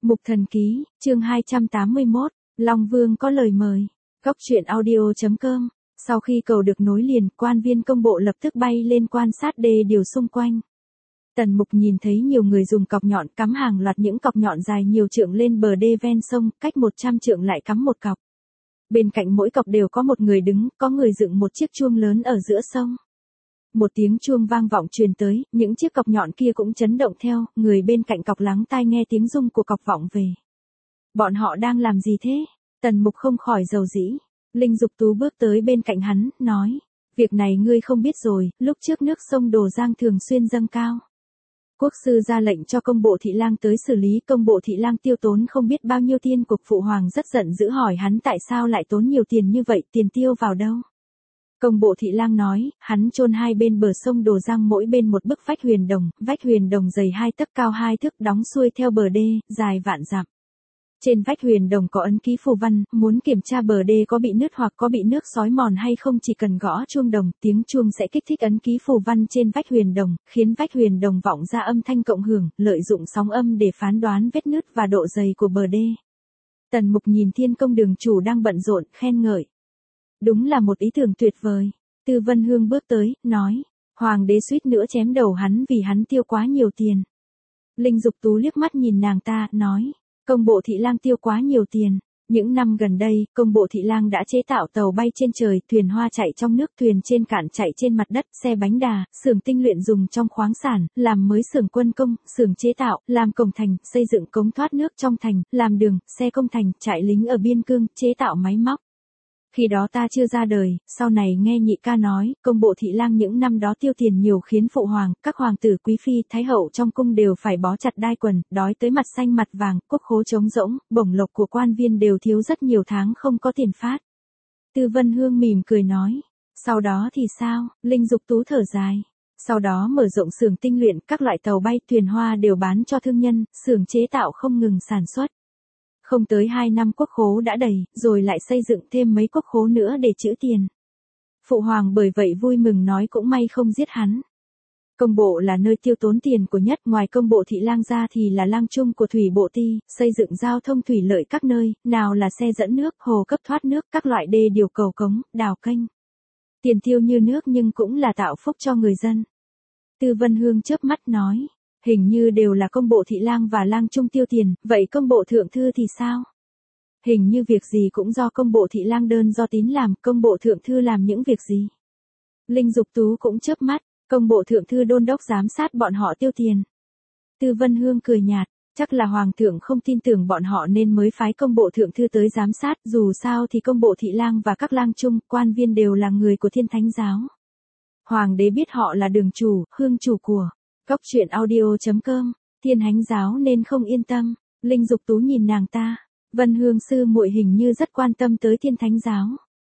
Mục Thần Ký, chương 281, Long Vương có lời mời. Góc truyện audio.com. Sau khi cầu được nối liền, quan viên công bộ lập tức bay lên quan sát đê điều xung quanh. Tần Mục nhìn thấy nhiều người dùng cọc nhọn cắm hàng loạt những cọc nhọn dài nhiều trượng lên bờ đê ven sông, cách 100 trượng lại cắm một cọc. Bên cạnh mỗi cọc đều có một người đứng, có người dựng một chiếc chuông lớn ở giữa sông. Một tiếng chuông vang vọng truyền tới, những chiếc cọc nhọn kia cũng chấn động theo, người bên cạnh cọc lắng tai nghe tiếng rung của cọc vọng về. Bọn họ đang làm gì thế? Tần Mục không khỏi rầu rĩ. Linh Dục Tú bước tới bên cạnh hắn, nói, việc này ngươi không biết rồi, lúc trước nước sông Đồ Giang thường xuyên dâng cao. Quốc sư ra lệnh cho công bộ thị lang tới xử lý, công bộ thị lang tiêu tốn không biết bao nhiêu tiền của phụ hoàng, rất giận dữ hỏi hắn tại sao lại tốn nhiều tiền như vậy, tiền tiêu vào đâu. Công bộ thị lang nói, hắn chôn hai bên bờ sông Đồ Giang mỗi bên một bức vách huyền đồng dày 2 tấc cao 2 thước đóng xuôi theo bờ đê, dài vạn dặm. Trên vách huyền đồng có ấn ký phù văn, muốn kiểm tra bờ đê có bị nứt hoặc có bị nước xói mòn hay không chỉ cần gõ chuông đồng, tiếng chuông sẽ kích thích ấn ký phù văn trên vách huyền đồng, khiến vách huyền đồng vọng ra âm thanh cộng hưởng, lợi dụng sóng âm để phán đoán vết nứt và độ dày của bờ đê. Tần Mục nhìn Thiên Công đường chủ đang bận rộn, khen ngợi. Đúng là một ý tưởng tuyệt vời. Tư Vân Hương bước tới, nói, hoàng đế suýt nữa chém đầu hắn vì hắn tiêu quá nhiều tiền. Linh Dục Tú liếc mắt nhìn nàng ta, nói, công bộ thị lang tiêu quá nhiều tiền. Những năm gần đây, công bộ thị lang đã chế tạo tàu bay trên trời, thuyền hoa chạy trong nước, thuyền trên cạn chạy trên mặt đất, xe bánh đà, xưởng tinh luyện dùng trong khoáng sản, làm mới xưởng quân công, xưởng chế tạo, làm cổng thành, xây dựng cống thoát nước trong thành, làm đường, xe công thành, trại lính ở biên cương, chế tạo máy móc. Khi đó ta chưa ra đời, sau này nghe nhị ca nói, công bộ thị lang những năm đó tiêu tiền nhiều khiến phụ hoàng, các hoàng tử quý phi, thái hậu trong cung đều phải bó chặt đai quần, đói tới mặt xanh mặt vàng, quốc khố trống rỗng, bổng lộc của quan viên đều thiếu rất nhiều tháng không có tiền phát. Tư Vân Hương mỉm cười nói, sau đó thì sao? Linh Dục Tú thở dài. Sau đó mở rộng xưởng tinh luyện, các loại tàu bay, thuyền hoa đều bán cho thương nhân, xưởng chế tạo không ngừng sản xuất. Không tới 2 năm quốc khố đã đầy, rồi lại xây dựng thêm mấy quốc khố nữa để trữ tiền. Phụ hoàng bởi vậy vui mừng nói cũng may không giết hắn. Công bộ là nơi tiêu tốn tiền của nhất, ngoài công bộ thị lang ra thì là lang chung của thủy bộ ty, xây dựng giao thông thủy lợi các nơi, nào là xe dẫn nước, hồ cấp thoát nước, các loại đê điều cầu cống, đào kênh. Tiền tiêu như nước nhưng cũng là tạo phúc cho người dân. Tư Vân Hương chớp mắt nói. Hình như đều là công bộ thị lang và lang trung tiêu tiền, vậy công bộ thượng thư thì sao? Hình như việc gì cũng do công bộ thị lang đơn do tín làm, công bộ thượng thư làm những việc gì? Linh Dục Tú cũng chớp mắt, công bộ thượng thư đôn đốc giám sát bọn họ tiêu tiền. Tư Vân Hương cười nhạt, chắc là hoàng thượng không tin tưởng bọn họ nên mới phái công bộ thượng thư tới giám sát, dù sao thì công bộ thị lang và các lang trung, quan viên đều là người của Thiên Thánh giáo. Hoàng đế biết họ là đường chủ, hương chủ của Góc truyện audio.com, Thiên Thánh giáo nên không yên tâm. Linh Dục Tú nhìn nàng ta, Vân Hương sư muội hình như rất quan tâm tới Thiên Thánh giáo.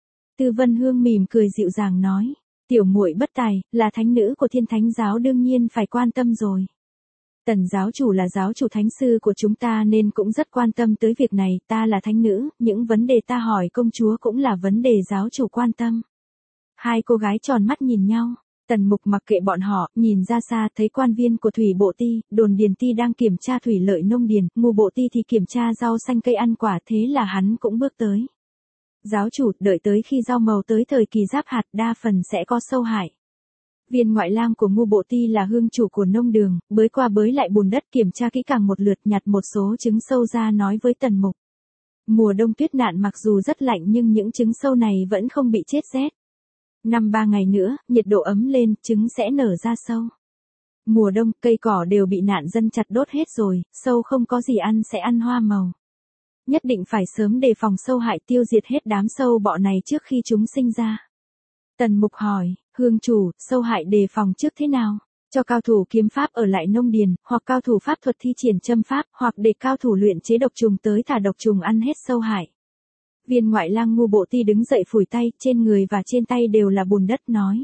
Tư Vân Hương mỉm cười dịu dàng nói, tiểu muội bất tài, là thánh nữ của Thiên Thánh giáo đương nhiên phải quan tâm rồi. Tần giáo chủ là giáo chủ thánh sư của chúng ta nên cũng rất quan tâm tới việc này, ta là thánh nữ, những vấn đề ta hỏi công chúa cũng là vấn đề giáo chủ quan tâm. Hai cô gái tròn mắt nhìn nhau. Tần Mục mặc kệ bọn họ, nhìn ra xa thấy quan viên của thủy bộ ty, đồn điền ty đang kiểm tra thủy lợi nông điền, ngu bộ ty thì kiểm tra rau xanh cây ăn quả, thế là hắn cũng bước tới. Giáo chủ, đợi tới khi rau màu tới thời kỳ giáp hạt đa phần sẽ có sâu hại. Viên ngoại lang của ngu bộ ty là hương chủ của nông đường, bới qua bới lại bùn đất kiểm tra kỹ càng một lượt nhặt một số trứng sâu ra nói với Tần Mục. Mùa đông tuyết nạn mặc dù rất lạnh nhưng những trứng sâu này vẫn không bị chết rét. 5-3 ngày nữa, nhiệt độ ấm lên, trứng sẽ nở ra sâu. Mùa đông, cây cỏ đều bị nạn dân chặt đốt hết rồi, sâu không có gì ăn sẽ ăn hoa màu. Nhất định phải sớm đề phòng sâu hại, tiêu diệt hết đám sâu bọ này trước khi chúng sinh ra. Tần Mục hỏi, hương chủ, sâu hại đề phòng trước thế nào? Cho cao thủ kiếm pháp ở lại nông điền, hoặc cao thủ pháp thuật thi triển châm pháp, hoặc để cao thủ luyện chế độc trùng tới thả độc trùng ăn hết sâu hại. Viên ngoại lang ngu bộ ty đứng dậy phủi tay, trên người và trên tay đều là bùn đất nói.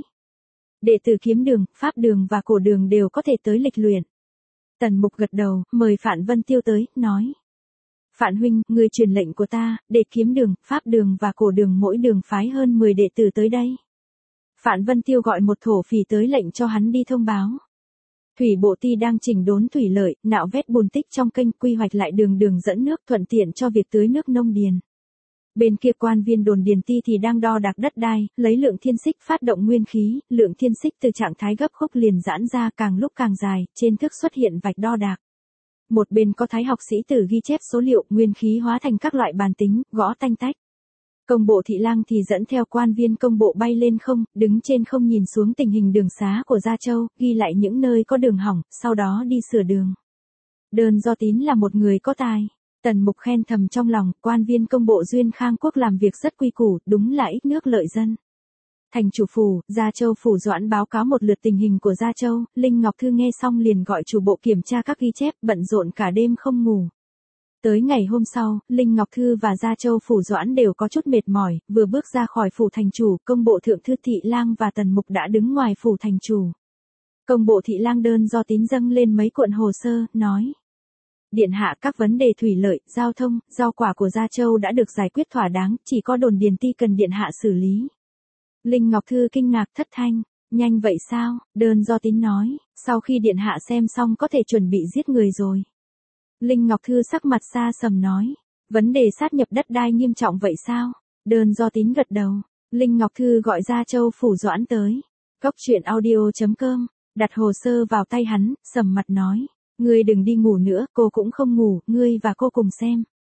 Đệ tử kiếm đường, pháp đường và cổ đường đều có thể tới lịch luyện. Tần Mục gật đầu, mời Phạn Vân Tiêu tới, nói. Phạn huynh, người truyền lệnh của ta, để kiếm đường, pháp đường và cổ đường mỗi đường phái hơn 10 đệ tử tới đây. Phạn Vân Tiêu gọi một thổ phỉ tới lệnh cho hắn đi thông báo. Thủy Bộ Ty đang chỉnh đốn thủy lợi, nạo vét bùn tích trong kênh, quy hoạch lại đường dẫn nước thuận tiện cho việc tưới nước nông điền. Bên kia quan viên đồn Điền Ty thì đang đo đạc đất đai, lấy lượng thiên xích phát động nguyên khí, lượng thiên xích từ trạng thái gấp khúc liền giãn ra càng lúc càng dài, trên thước xuất hiện vạch đo đạc. Một bên có thái học sĩ tử ghi chép số liệu, nguyên khí hóa thành các loại bàn tính, gõ tanh tách. Công bộ Thị Lang thì dẫn theo quan viên công bộ bay lên không, đứng trên không nhìn xuống tình hình đường xá của Gia Châu, ghi lại những nơi có đường hỏng, sau đó đi sửa đường. Đơn Do Tín là một người có tài. Tần Mục khen thầm trong lòng, quan viên công bộ Duyên Khang Quốc làm việc rất quy củ, đúng là ít nước lợi dân. Thành chủ phủ, Gia Châu phủ Doãn báo cáo một lượt tình hình của Gia Châu, Linh Ngọc Thư nghe xong liền gọi chủ bộ kiểm tra các ghi chép, bận rộn cả đêm không ngủ. Tới ngày hôm sau, Linh Ngọc Thư và Gia Châu phủ Doãn đều có chút mệt mỏi, vừa bước ra khỏi phủ thành chủ, công bộ Thượng Thư Thị Lang và Tần Mục đã đứng ngoài phủ thành chủ. Công bộ Thị Lang Đơn Do Tín dâng lên mấy cuộn hồ sơ, nói. Điện hạ, các vấn đề thủy lợi, giao thông, rau quả của Gia Châu đã được giải quyết thỏa đáng, chỉ có đồn Điền Ty cần điện hạ xử lý. Linh Ngọc Thư kinh ngạc thất thanh, nhanh vậy sao? Đơn Do Tín nói, sau khi điện hạ xem xong có thể chuẩn bị giết người rồi. Linh Ngọc Thư sắc mặt xa sầm nói, vấn đề sát nhập đất đai nghiêm trọng vậy sao? Đơn Do Tín gật đầu, Linh Ngọc Thư gọi Gia Châu phủ Doãn tới. Cốc truyện audio.com, đặt hồ sơ vào tay hắn, sầm mặt nói. Ngươi đừng đi ngủ nữa, cô cũng không ngủ, ngươi và cô cùng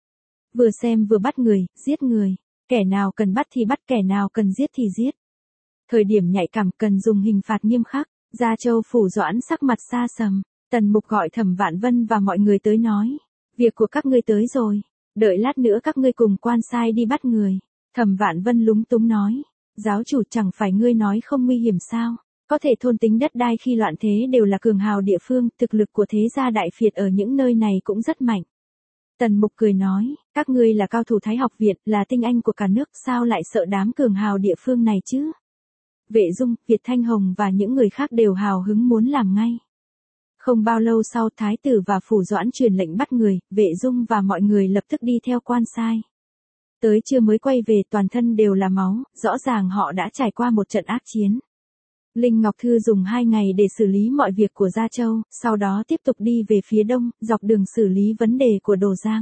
xem vừa bắt người, giết người. Kẻ nào cần bắt thì bắt, kẻ nào cần giết thì giết. Thời điểm nhạy cảm cần dùng hình phạt nghiêm khắc. Gia Châu phủ Doãn sắc mặt xa sầm. Tần Mục gọi Thẩm Vạn Vân và mọi người tới nói. Việc của các ngươi tới rồi. Đợi lát nữa các ngươi cùng quan sai đi bắt người. Thẩm Vạn Vân lúng túng nói. Giáo chủ, chẳng phải ngươi nói không nguy hiểm sao? Có thể thôn tính đất đai khi loạn thế đều là cường hào địa phương, thực lực của thế gia đại phiệt ở những nơi này cũng rất mạnh. Tần Mục cười nói, các ngươi là cao thủ Thái học viện, là tinh anh của cả nước, sao lại sợ đám cường hào địa phương này chứ? Vệ Dung, Việt Thanh Hồng và những người khác đều hào hứng muốn làm ngay. Không bao lâu sau, Thái tử và phủ Doãn truyền lệnh bắt người, Vệ Dung và mọi người lập tức đi theo quan sai. Tới trưa mới quay về, toàn thân đều là máu, rõ ràng họ đã trải qua một trận ác chiến. Linh Ngọc Thư dùng 2 ngày để xử lý mọi việc của Gia Châu, sau đó tiếp tục đi về phía đông, dọc đường xử lý vấn đề của Đồ Giang.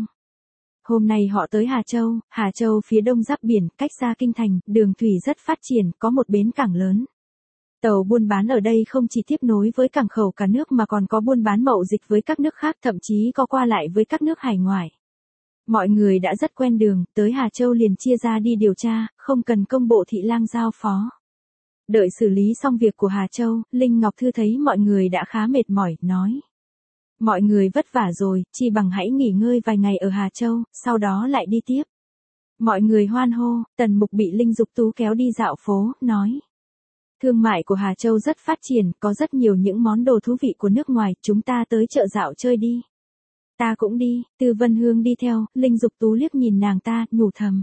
Hôm nay họ tới Hà Châu phía đông giáp biển, cách xa kinh thành, đường thủy rất phát triển, có một bến cảng lớn. Tàu buôn bán ở đây không chỉ tiếp nối với cảng khẩu cả nước mà còn có buôn bán mậu dịch với các nước khác, thậm chí có qua lại với các nước hải ngoại. Mọi người đã rất quen đường, tới Hà Châu liền chia ra đi điều tra, không cần công bộ Thị Lang giao phó. Đợi xử lý xong việc của Hà Châu, Linh Ngọc Thư thấy mọi người đã khá mệt mỏi, nói. Mọi người vất vả rồi, chi bằng hãy nghỉ ngơi vài ngày ở Hà Châu, sau đó lại đi tiếp. Mọi người hoan hô, Tần Mục bị Linh Dục Tú kéo đi dạo phố, nói. Thương mại của Hà Châu rất phát triển, có rất nhiều những món đồ thú vị của nước ngoài, chúng ta tới chợ dạo chơi đi. Ta cũng đi, Tư Vân Hương đi theo, Linh Dục Tú liếc nhìn nàng ta, nhủ thầm.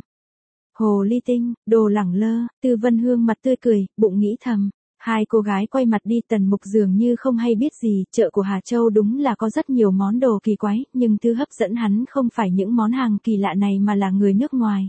Hồ ly tinh, đồ lẳng lơ, Tư Vân Hương mặt tươi cười, bụng nghĩ thầm. Hai cô gái quay mặt đi, Tần Mục dường như không hay biết gì, chợ của Hà Châu đúng là có rất nhiều món đồ kỳ quái, nhưng thứ hấp dẫn hắn không phải những món hàng kỳ lạ này mà là người nước ngoài.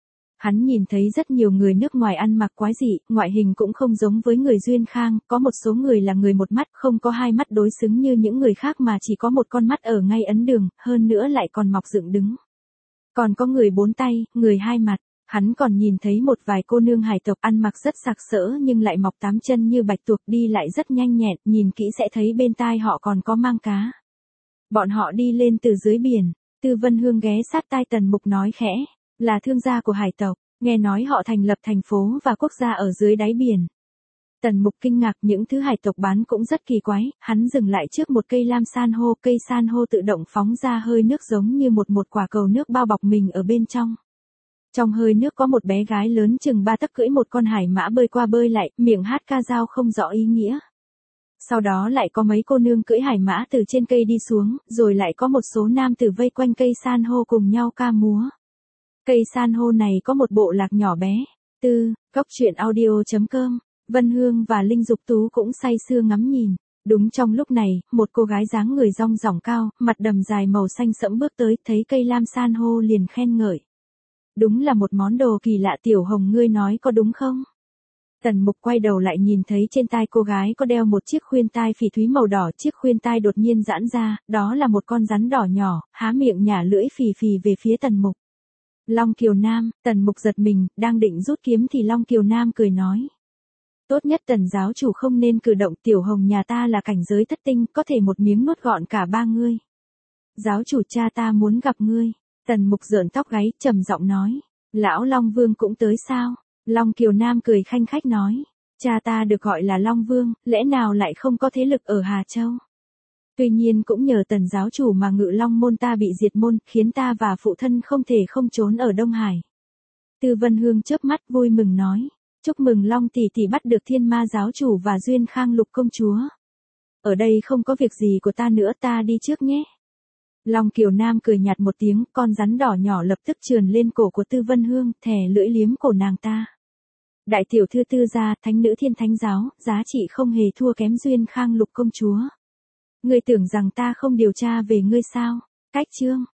Hắn nhìn thấy rất nhiều người nước ngoài ăn mặc quái dị, ngoại hình cũng không giống với người Duyên Khang, có một số người là người một mắt, không có hai mắt đối xứng như những người khác mà chỉ có một con mắt ở ngay ấn đường, hơn nữa lại còn mọc dựng đứng. Còn có người 4 tay, người 2 mặt. Hắn còn nhìn thấy một vài cô nương hải tộc ăn mặc rất sặc sỡ nhưng lại mọc 8 chân như bạch tuộc, đi lại rất nhanh nhẹn, nhìn kỹ sẽ thấy bên tai họ còn có mang cá. Bọn họ đi lên từ dưới biển. Tư Vân Hương ghé sát tai Tần Mục nói khẽ, là thương gia của hải tộc, nghe nói họ thành lập thành phố và quốc gia ở dưới đáy biển. Tần Mục kinh ngạc, những thứ hải tộc bán cũng rất kỳ quái, hắn dừng lại trước một cây lam san hô, cây san hô tự động phóng ra hơi nước giống như một quả cầu nước bao bọc mình ở bên trong. Trong hơi nước có một bé gái lớn chừng 3 tấc cưỡi một con hải mã bơi qua bơi lại, miệng hát ca dao không rõ ý nghĩa. Sau đó lại có mấy cô nương cưỡi hải mã từ trên cây đi xuống, rồi lại có một số nam tử vây quanh cây san hô cùng nhau ca múa. Cây san hô này có một bộ lạc nhỏ bé. Cốc truyện audio.com, Vân Hương và Linh Dục Tú cũng say sưa ngắm nhìn. Đúng trong lúc này, một cô gái dáng người rong ròng cao, mặt đầm dài màu xanh sẫm bước tới, thấy cây lam san hô liền khen ngợi. Đúng là một món đồ kỳ lạ, Tiểu Hồng, ngươi nói có đúng không? Tần Mục quay đầu lại nhìn thấy trên tai cô gái có đeo một chiếc khuyên tai phỉ thúy màu đỏ, chiếc khuyên tai đột nhiên giãn ra, đó là một con rắn đỏ nhỏ, há miệng nhả lưỡi phì phì về phía Tần Mục. Long Kiều Nam, Tần Mục giật mình, đang định rút kiếm thì Long Kiều Nam cười nói. Tốt nhất Tần giáo chủ không nên cử động, Tiểu Hồng nhà ta là cảnh giới thất tinh, có thể một miếng nuốt gọn cả ba ngươi. Giáo chủ cha ta muốn gặp ngươi. Tần Mục rợn tóc gáy, trầm giọng nói. Lão Long Vương cũng tới sao? Long Kiều Nam cười khanh khách nói. Cha ta được gọi là Long Vương, lẽ nào lại không có thế lực ở Hà Châu? Tuy nhiên cũng nhờ Tần giáo chủ mà Ngự Long môn ta bị diệt môn, khiến ta và phụ thân không thể không trốn ở Đông Hải. Tư Vân Hương chớp mắt vui mừng nói. Chúc mừng Long tỷ tỷ bắt được Thiên Ma giáo chủ và Duyên Khang Lục công chúa. Ở đây không có việc gì của ta nữa, ta đi trước nhé. Long Kiều Nam cười nhạt một tiếng, con rắn đỏ nhỏ lập tức trườn lên cổ của Tư Vân Hương, thè lưỡi liếm cổ nàng ta. Đại tiểu thư Tư gia, thánh nữ Thiên Thánh giáo, giá trị không hề thua kém Duyên Khang Lục công chúa. Ngươi tưởng rằng ta không điều tra về ngươi sao? Cách chương